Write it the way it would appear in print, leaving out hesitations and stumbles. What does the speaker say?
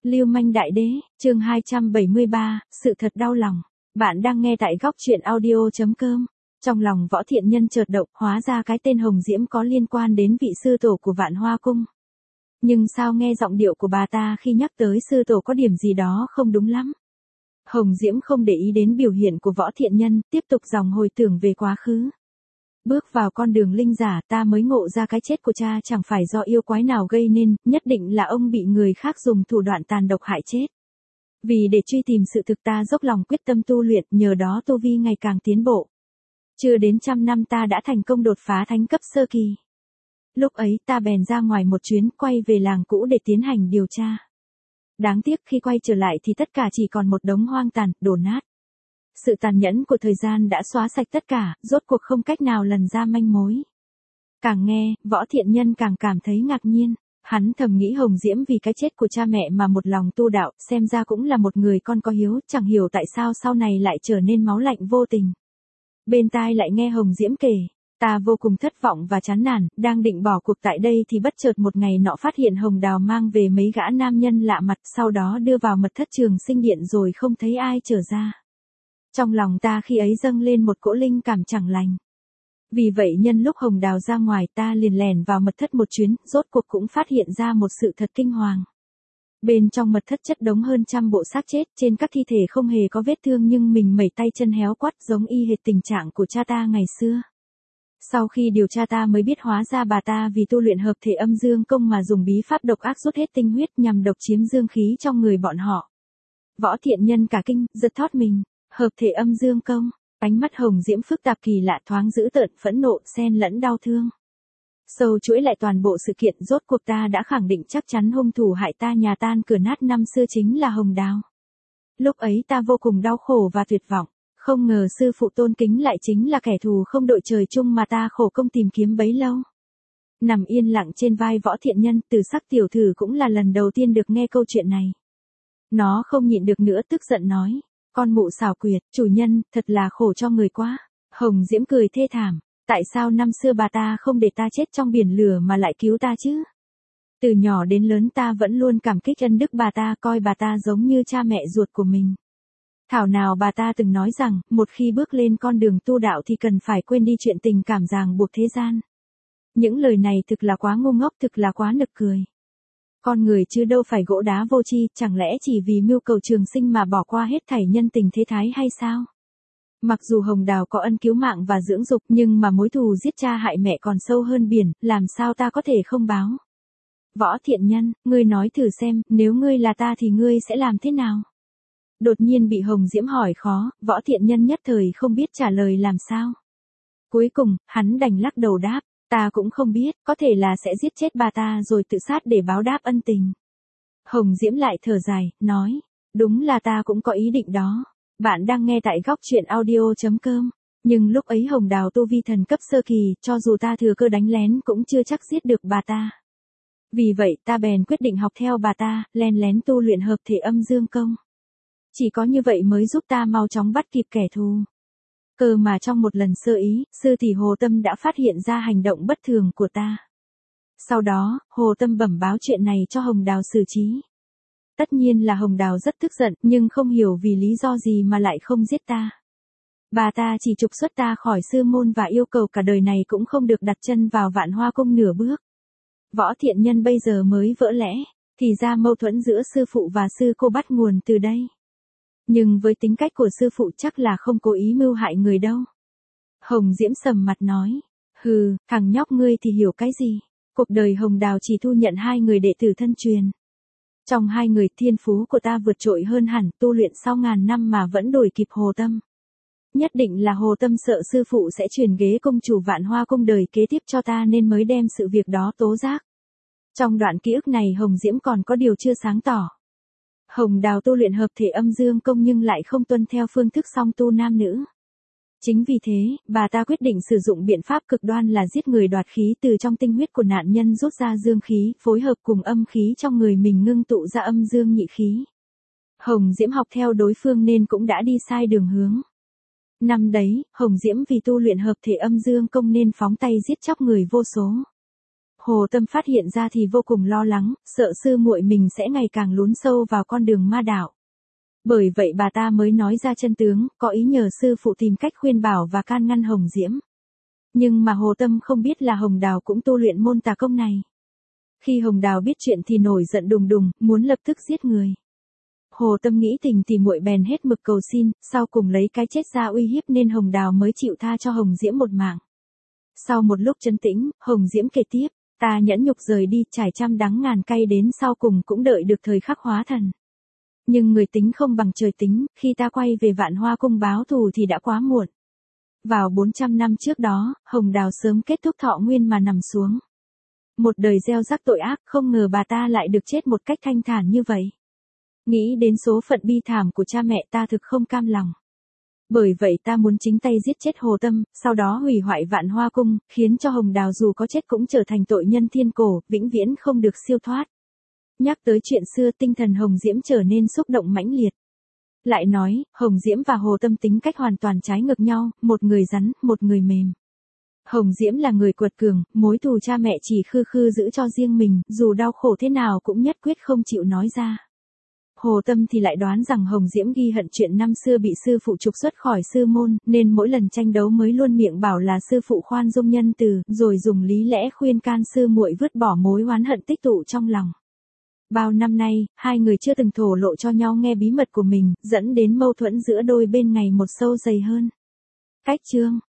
Lưu manh đại đế, chương 273, sự thật đau lòng. Bạn đang nghe tại góc truyện audio.com. Trong lòng Võ Thiện Nhân chợt động, hóa ra cái tên Hồng Diễm có liên quan đến vị sư tổ của Vạn Hoa Cung. Nhưng sao nghe giọng điệu của bà ta khi nhắc tới sư tổ có điểm gì đó không đúng lắm. Hồng Diễm không để ý đến biểu hiện của Võ Thiện Nhân, tiếp tục dòng hồi tưởng về quá khứ. Bước vào con đường linh giả, ta mới ngộ ra cái chết của cha chẳng phải do yêu quái nào gây nên, nhất định là ông bị người khác dùng thủ đoạn tàn độc hại chết. Vì để truy tìm sự thực, ta dốc lòng quyết tâm tu luyện, nhờ đó tu vi ngày càng tiến bộ. Chưa đến 100 năm ta đã thành công đột phá thánh cấp sơ kỳ. Lúc ấy ta bèn ra ngoài một chuyến, quay về làng cũ để tiến hành điều tra. Đáng tiếc khi quay trở lại thì tất cả chỉ còn một đống hoang tàn, đổ nát. Sự tàn nhẫn của thời gian đã xóa sạch tất cả, rốt cuộc không cách nào lần ra manh mối. Càng nghe, Võ Thiện Nhân càng cảm thấy ngạc nhiên. Hắn thầm nghĩ Hồng Diễm vì cái chết của cha mẹ mà một lòng tu đạo, xem ra cũng là một người con có hiếu, chẳng hiểu tại sao sau này lại trở nên máu lạnh vô tình. Bên tai lại nghe Hồng Diễm kể, ta vô cùng thất vọng và chán nản, đang định bỏ cuộc tại đây thì bất chợt một ngày nọ phát hiện Hồng Đào mang về mấy gã nam nhân lạ mặt, sau đó đưa vào mật thất Trường Sinh Điện rồi không thấy ai trở ra. Trong lòng ta khi ấy dâng lên một cỗ linh cảm chẳng lành. Vì vậy nhân lúc Hồng Đào ra ngoài ta liền lèn vào mật thất một chuyến, rốt cuộc cũng phát hiện ra một sự thật kinh hoàng. Bên trong mật thất chất đống hơn 100 bộ xác chết, trên các thi thể không hề có vết thương nhưng mình mẩy tay chân héo quắt giống y hệt tình trạng của cha ta ngày xưa. Sau khi điều tra ta mới biết hóa ra bà ta vì tu luyện hợp thể âm dương công mà dùng bí pháp độc ác rút hết tinh huyết nhằm độc chiếm dương khí trong người bọn họ. Võ Thiện Nhân cả kinh, giật thót mình. Hợp thể âm dương công, ánh mắt Hồng Diễm phức tạp kỳ lạ, thoáng dữ tợn, phẫn nộ, xen lẫn đau thương. Sâu chuỗi lại toàn bộ sự kiện, rốt cuộc ta đã khẳng định chắc chắn hung thủ hại ta nhà tan cửa nát năm xưa chính là Hồng Đào. Lúc ấy ta vô cùng đau khổ và tuyệt vọng, không ngờ sư phụ tôn kính lại chính là kẻ thù không đội trời chung mà ta khổ công tìm kiếm bấy lâu. Nằm yên lặng trên vai Võ Thiện Nhân, Từ Sắc tiểu thử cũng là lần đầu tiên được nghe câu chuyện này. Nó không nhịn được nữa, tức giận nói. Con mụ xảo quyệt, chủ nhân, thật là khổ cho người quá. Hồng Diễm cười thê thảm, tại sao năm xưa bà ta không để ta chết trong biển lửa mà lại cứu ta chứ? Từ nhỏ đến lớn ta vẫn luôn cảm kích ân đức bà ta, coi bà ta giống như cha mẹ ruột của mình. Thảo nào bà ta từng nói rằng, một khi bước lên con đường tu đạo thì cần phải quên đi chuyện tình cảm ràng buộc thế gian. Những lời này thực là quá ngu ngốc, thực là quá nực cười. Con người chứ đâu phải gỗ đá vô tri, chẳng lẽ chỉ vì mưu cầu trường sinh mà bỏ qua hết thảy nhân tình thế thái hay sao? Mặc dù Hồng Đào có ân cứu mạng và dưỡng dục nhưng mà mối thù giết cha hại mẹ còn sâu hơn biển, làm sao ta có thể không báo? Võ Thiện Nhân, ngươi nói thử xem, nếu ngươi là ta thì ngươi sẽ làm thế nào? Đột nhiên bị Hồng Diễm hỏi khó, Võ Thiện Nhân nhất thời không biết trả lời làm sao. Cuối cùng, hắn đành lắc đầu đáp. Ta cũng không biết, có thể là sẽ giết chết bà ta rồi tự sát để báo đáp ân tình. Hồng Diễm lại thở dài, nói, đúng là ta cũng có ý định đó. Bạn đang nghe tại góc truyện audio.com. Nhưng lúc ấy Hồng Đào tu vi thần cấp sơ kỳ, cho dù ta thừa cơ đánh lén cũng chưa chắc giết được bà ta. Vì vậy ta bèn quyết định học theo bà ta, len lén tu luyện hợp thể âm dương công. Chỉ có như vậy mới giúp ta mau chóng bắt kịp kẻ thù. Cơ mà trong một lần sơ ý, sư tỷ Hồ Tâm đã phát hiện ra hành động bất thường của ta. Sau đó, Hồ Tâm bẩm báo chuyện này cho Hồng Đào xử trí. Tất nhiên là Hồng Đào rất tức giận, nhưng không hiểu vì lý do gì mà lại không giết ta. Bà ta chỉ trục xuất ta khỏi sư môn và yêu cầu cả đời này cũng không được đặt chân vào Vạn Hoa Cung nửa bước. Võ Thiện Nhân bây giờ mới vỡ lẽ, thì ra mâu thuẫn giữa sư phụ và sư cô bắt nguồn từ đây. Nhưng với tính cách của sư phụ chắc là không cố ý mưu hại người đâu. Hồng Diễm sầm mặt nói, hừ, thằng nhóc ngươi thì hiểu cái gì? Cuộc đời Hồng Đào chỉ thu nhận 2 người đệ tử thân truyền. Trong 2 người thiên phú của ta vượt trội hơn hẳn, tu luyện sau ngàn năm mà vẫn đuổi kịp Hồ Tâm. Nhất định là Hồ Tâm sợ sư phụ sẽ truyền ghế công chủ Vạn Hoa Cung đời kế tiếp cho ta nên mới đem sự việc đó tố giác. Trong đoạn ký ức này Hồng Diễm còn có điều chưa sáng tỏ. Hồng Đào tu luyện hợp thể âm dương công nhưng lại không tuân theo phương thức song tu nam nữ. Chính vì thế, bà ta quyết định sử dụng biện pháp cực đoan là giết người đoạt khí từ trong tinh huyết của nạn nhân rút ra dương khí, phối hợp cùng âm khí trong người mình ngưng tụ ra âm dương nhị khí. Hồng Diễm học theo đối phương nên cũng đã đi sai đường hướng. Năm đấy, Hồng Diễm vì tu luyện hợp thể âm dương công nên phóng tay giết chóc người vô số. Hồ Tâm phát hiện ra thì vô cùng lo lắng, sợ sư muội mình sẽ ngày càng lún sâu vào con đường ma đạo. Bởi vậy bà ta mới nói ra chân tướng, có ý nhờ sư phụ tìm cách khuyên bảo và can ngăn Hồng Diễm. Nhưng mà Hồ Tâm không biết là Hồng Đào cũng tu luyện môn tà công này. Khi Hồng Đào biết chuyện thì nổi giận đùng đùng, muốn lập tức giết người. Hồ Tâm nghĩ tình thì muội bèn hết mực cầu xin, sau cùng lấy cái chết ra uy hiếp nên Hồng Đào mới chịu tha cho Hồng Diễm một mạng. Sau một lúc trấn tĩnh, Hồng Diễm kể tiếp, ta nhẫn nhục rời đi, trải trăm đắng ngàn cay đến sau cùng cũng đợi được thời khắc hóa thần. Nhưng người tính không bằng trời tính, khi ta quay về Vạn Hoa Cung báo thù thì đã quá muộn. Vào 400 năm trước đó, Hồng Đào sớm kết thúc thọ nguyên mà nằm xuống. Một đời gieo rắc tội ác, không ngờ bà ta lại được chết một cách thanh thản như vậy. Nghĩ đến số phận bi thảm của cha mẹ ta thực không cam lòng. Bởi vậy ta muốn chính tay giết chết Hồ Tâm, sau đó hủy hoại Vạn Hoa Cung, khiến cho Hồng Đào dù có chết cũng trở thành tội nhân thiên cổ, vĩnh viễn không được siêu thoát. Nhắc tới chuyện xưa, tinh thần Hồng Diễm trở nên xúc động mãnh liệt. Lại nói, Hồng Diễm và Hồ Tâm tính cách hoàn toàn trái ngược nhau, một người rắn, một người mềm. Hồng Diễm là người quật cường, mối thù cha mẹ chỉ khư khư giữ cho riêng mình, dù đau khổ thế nào cũng nhất quyết không chịu nói ra. Hồ Tâm thì lại đoán rằng Hồng Diễm ghi hận chuyện năm xưa bị sư phụ trục xuất khỏi sư môn, nên mỗi lần tranh đấu mới luôn miệng bảo là sư phụ khoan dung nhân từ, rồi dùng lý lẽ khuyên can sư muội vứt bỏ mối oán hận tích tụ trong lòng. Bao năm nay, hai người chưa từng thổ lộ cho nhau nghe bí mật của mình, dẫn đến mâu thuẫn giữa đôi bên ngày một sâu dày hơn. Cách chương